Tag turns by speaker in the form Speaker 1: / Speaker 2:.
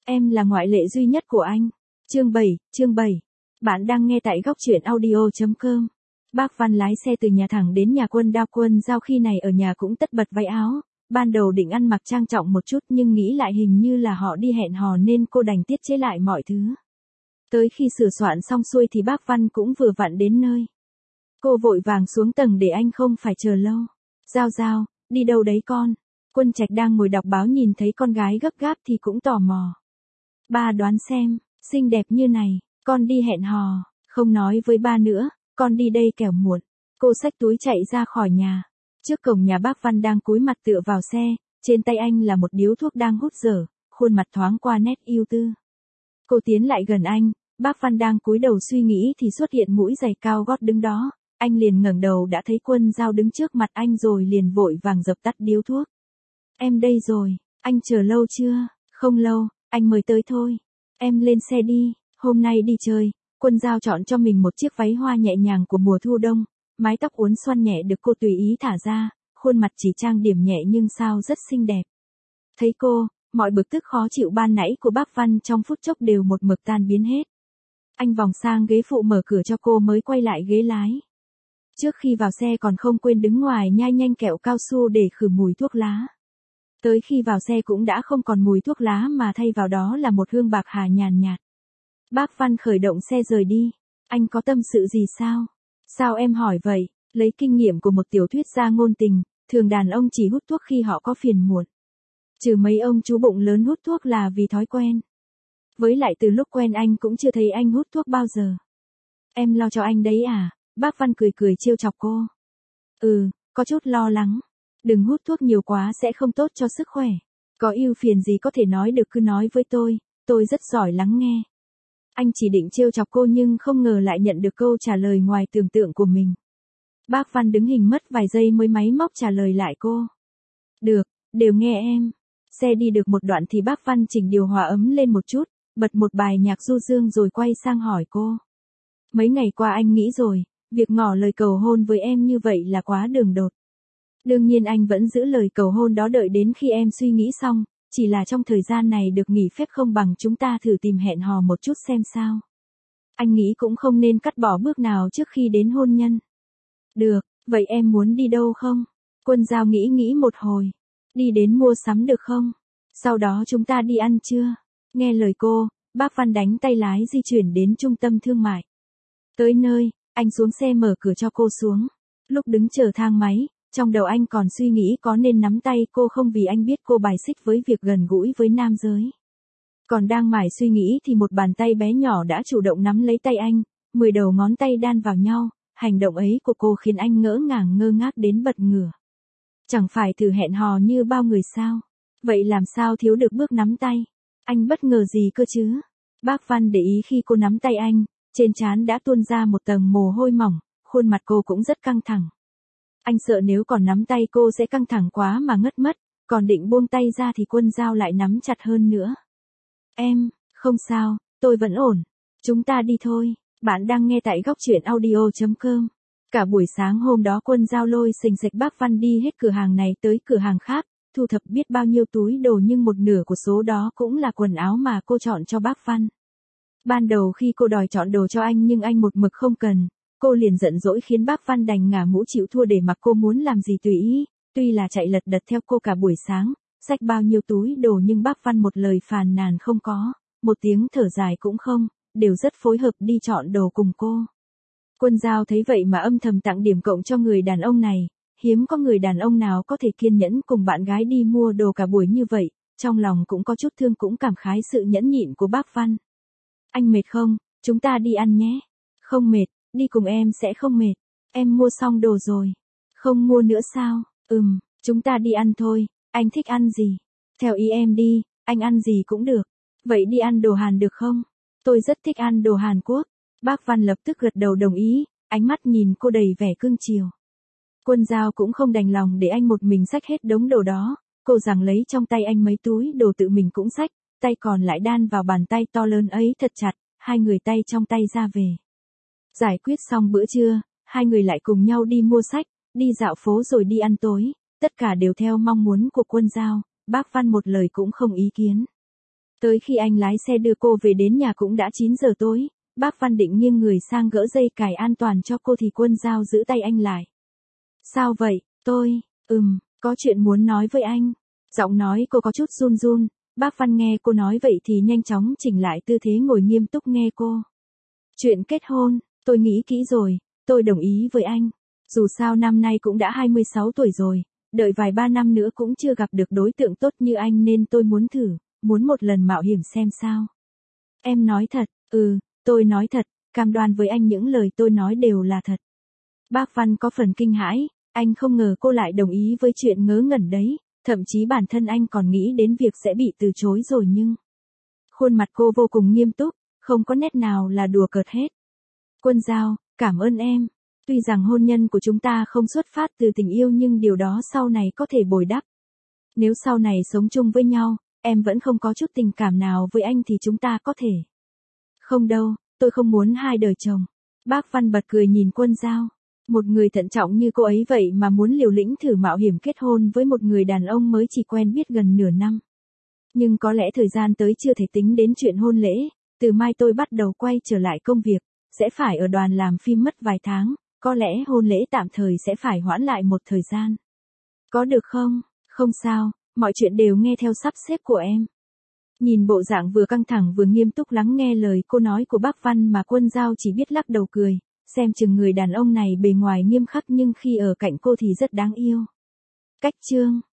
Speaker 1: Em là ngoại lệ duy nhất của anh. Chương 7. Bạn đang nghe tại góc truyện audio.com. Bác Văn lái xe từ nhà thẳng đến nhà Quân Giao khi này ở nhà cũng tất bật váy áo. Ban đầu định ăn mặc trang trọng một chút nhưng nghĩ lại hình như là họ đi hẹn hò nên cô đành tiết chế lại mọi thứ. Tới khi sửa soạn xong xuôi thì bác Văn cũng vừa vặn đến nơi. Cô vội vàng xuống tầng để anh không phải chờ lâu. Giao, đi đâu đấy con? Quân Trạch đang ngồi đọc báo nhìn thấy con gái gấp gáp thì cũng tò mò. Ba đoán xem, xinh đẹp như này, con đi hẹn hò, không nói với ba nữa, con đi đây kẻo muộn. Cô xách túi chạy ra khỏi nhà. Trước cổng nhà bác Văn đang cúi mặt tựa vào xe, trên tay anh là một điếu thuốc đang hút dở, khuôn mặt thoáng qua nét ưu tư. Cô tiến lại gần anh, bác Văn đang cúi đầu suy nghĩ thì xuất hiện mũi giày cao gót đứng đó, anh liền ngẩng đầu đã thấy Quân Giao đứng trước mặt anh rồi liền vội vàng dập tắt điếu thuốc. Em đây rồi, anh chờ lâu chưa? Không lâu, anh mới tới thôi. Em lên xe đi, hôm nay đi chơi. Quân Giao chọn cho mình một chiếc váy hoa nhẹ nhàng của mùa thu đông, mái tóc uốn xoăn nhẹ được cô tùy ý thả ra, khuôn mặt chỉ trang điểm nhẹ nhưng sao rất xinh đẹp. Thấy cô, mọi bực tức khó chịu ban nãy của bác Văn trong phút chốc đều một mực tan biến hết. Anh vòng sang ghế phụ mở cửa cho cô mới quay lại ghế lái. Trước khi vào xe còn không quên đứng ngoài nhai nhanh kẹo cao su để khử mùi thuốc lá. Tới khi vào xe cũng đã không còn mùi thuốc lá mà thay vào đó là một hương bạc hà nhàn nhạt. Bác Văn khởi động xe rời đi. Anh có tâm sự gì sao? Sao em hỏi vậy? Lấy kinh nghiệm của một tiểu thuyết gia ngôn tình, thường đàn ông chỉ hút thuốc khi họ có phiền muộn. Trừ mấy ông chú bụng lớn hút thuốc là vì thói quen. Với lại từ lúc quen anh cũng chưa thấy anh hút thuốc bao giờ. Em lo cho anh đấy à? Bác Văn cười trêu chọc cô. Có chút lo lắng. Đừng hút thuốc nhiều quá sẽ không tốt cho sức khỏe. Có ưu phiền gì có thể nói được cứ nói với tôi rất giỏi lắng nghe. Anh chỉ định trêu chọc cô nhưng không ngờ lại nhận được câu trả lời ngoài tưởng tượng của mình. Bác Văn đứng hình mất vài giây mới máy móc trả lời lại cô. Được, đều nghe em. Xe đi được một đoạn thì bác Văn chỉnh điều hòa ấm lên một chút, bật một bài nhạc du dương rồi quay sang hỏi cô. Mấy ngày qua anh nghĩ rồi, việc ngỏ lời cầu hôn với em như vậy là quá đường đột. Đương nhiên anh vẫn giữ lời cầu hôn đó đợi đến khi em suy nghĩ xong, chỉ là trong thời gian này được nghỉ phép không bằng chúng ta thử tìm hẹn hò một chút xem sao. Anh nghĩ cũng không nên cắt bỏ bước nào trước khi đến hôn nhân. Được, vậy em muốn đi đâu không? Quân Giao nghĩ một hồi. Đi đến mua sắm được không? Sau đó chúng ta đi ăn trưa. Nghe lời cô, bác Văn đánh tay lái di chuyển đến trung tâm thương mại. Tới nơi, anh xuống xe mở cửa cho cô xuống. Lúc đứng chờ thang máy, trong đầu anh còn suy nghĩ có nên nắm tay cô không vì anh biết cô bài xích với việc gần gũi với nam giới. Còn đang mải suy nghĩ thì một bàn tay bé nhỏ đã chủ động nắm lấy tay anh, 10 đầu ngón tay đan vào nhau, hành động ấy của cô khiến anh ngỡ ngàng ngơ ngác đến bật ngửa. Chẳng phải thử hẹn hò như bao người sao? Vậy làm sao thiếu được bước nắm tay? Anh bất ngờ gì cơ chứ? Bác Văn để ý khi cô nắm tay anh, trên trán đã tuôn ra một tầng mồ hôi mỏng, khuôn mặt cô cũng rất căng thẳng. Anh sợ nếu còn nắm tay cô sẽ căng thẳng quá mà ngất mất, còn định buông tay ra thì Quân Giao lại nắm chặt hơn nữa. Em, không sao, tôi vẫn ổn. Chúng ta đi thôi. Bạn đang nghe tại góc truyện audio.com. Cả buổi sáng hôm đó Quân Giao lôi xình xịch bác Văn đi hết cửa hàng này tới cửa hàng khác, thu thập biết bao nhiêu túi đồ nhưng một nửa của số đó cũng là quần áo mà cô chọn cho bác Văn. Ban đầu khi cô đòi chọn đồ cho anh nhưng anh một mực không cần, cô liền giận dỗi khiến bác Văn đành ngả mũ chịu thua để mặc cô muốn làm gì tùy ý, tuy là chạy lật đật theo cô cả buổi sáng, xách bao nhiêu túi đồ nhưng bác Văn một lời phàn nàn không có, một tiếng thở dài cũng không, đều rất phối hợp đi chọn đồ cùng cô. Quân Giao thấy vậy mà âm thầm tặng điểm cộng cho người đàn ông này, hiếm có người đàn ông nào có thể kiên nhẫn cùng bạn gái đi mua đồ cả buổi như vậy, trong lòng cũng có chút thương cũng cảm khái sự nhẫn nhịn của bác Văn. Anh mệt không? Chúng ta đi ăn nhé. Không mệt, đi cùng em sẽ không mệt. Em mua xong đồ rồi. Không mua nữa sao? Chúng ta đi ăn thôi, anh thích ăn gì? Theo ý em đi, anh ăn gì cũng được. Vậy đi ăn đồ Hàn được không? Tôi rất thích ăn đồ Hàn Quốc. Bác Văn lập tức gật đầu đồng ý, ánh mắt nhìn cô đầy vẻ cưng chiều. Quân Giao cũng không đành lòng để anh một mình xách hết đống đồ đó, cô giằng lấy trong tay anh mấy túi đồ tự mình cũng xách, tay còn lại đan vào bàn tay to lớn ấy thật chặt, hai người tay trong tay ra về. Giải quyết xong bữa trưa, hai người lại cùng nhau đi mua sách, đi dạo phố rồi đi ăn tối, tất cả đều theo mong muốn của Quân Giao, bác Văn một lời cũng không ý kiến. Tới khi anh lái xe đưa cô về đến nhà cũng đã 9 giờ tối, bác Văn định nghiêng người sang gỡ dây cài an toàn cho cô thì Quân Dao giữ tay anh lại. Sao vậy, có chuyện muốn nói với anh. Giọng nói cô có chút run run, bác Văn nghe cô nói vậy thì nhanh chóng chỉnh lại tư thế ngồi nghiêm túc nghe cô. Chuyện kết hôn, tôi nghĩ kỹ rồi, tôi đồng ý với anh. Dù sao năm nay cũng đã 26 tuổi rồi, đợi vài ba năm nữa cũng chưa gặp được đối tượng tốt như anh nên tôi muốn thử, muốn một lần mạo hiểm xem sao. Em nói thật, tôi nói thật, cam đoan với anh những lời tôi nói đều là thật. Bác Văn có phần kinh hãi, anh không ngờ cô lại đồng ý với chuyện ngớ ngẩn đấy, thậm chí bản thân anh còn nghĩ đến việc sẽ bị từ chối rồi nhưng... Khuôn mặt cô vô cùng nghiêm túc, không có nét nào là đùa cợt hết. Quân Dao, cảm ơn em. Tuy rằng hôn nhân của chúng ta không xuất phát từ tình yêu nhưng điều đó sau này có thể bồi đắp. Nếu sau này sống chung với nhau, em vẫn không có chút tình cảm nào với anh thì chúng ta có thể. Không đâu, tôi không muốn hai đời chồng. Bác Văn bật cười nhìn Quân Dao. Một người thận trọng như cô ấy vậy mà muốn liều lĩnh thử mạo hiểm kết hôn với một người đàn ông mới chỉ quen biết gần nửa năm. Nhưng có lẽ thời gian tới chưa thể tính đến chuyện hôn lễ, từ mai tôi bắt đầu quay trở lại công việc, sẽ phải ở đoàn làm phim mất vài tháng, có lẽ hôn lễ tạm thời sẽ phải hoãn lại một thời gian. Có được không? Không sao, mọi chuyện đều nghe theo sắp xếp của em. Nhìn bộ dạng vừa căng thẳng vừa nghiêm túc lắng nghe lời cô nói của bác Văn mà Quân Dao chỉ biết lắc đầu cười, xem chừng người đàn ông này bề ngoài nghiêm khắc nhưng khi ở cạnh cô thì rất đáng yêu. Cách chương